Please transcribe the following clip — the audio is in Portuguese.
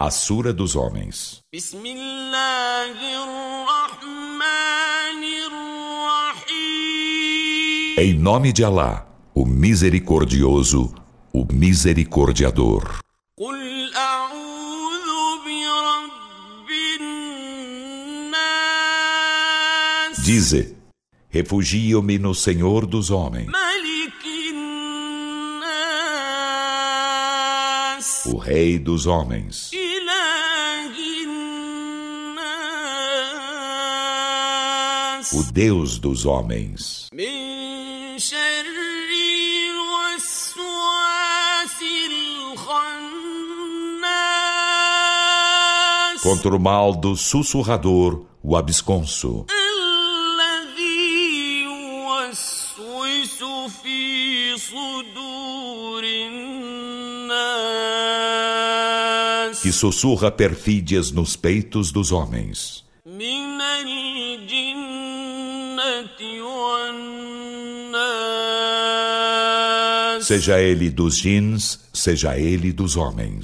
A Sura dos Homens. بسم الله الرحمن الرحيم. Em nome de Alá, o Misericordioso, o Misericordiador. قل أعوذ برب الناس. Dize, refugio-me no Senhor dos homens, ملك الناس. o Rei dos homens, إله الناس. o Deus dos homens, من شر الوسواس الخناس. contra o mal do sussurrador, o absconso, الذي يوسوس في صدور الناس. que sussurra perfídias nos peitos dos homens, من الجنة والناس. seja ele dos jins, seja ele dos homens.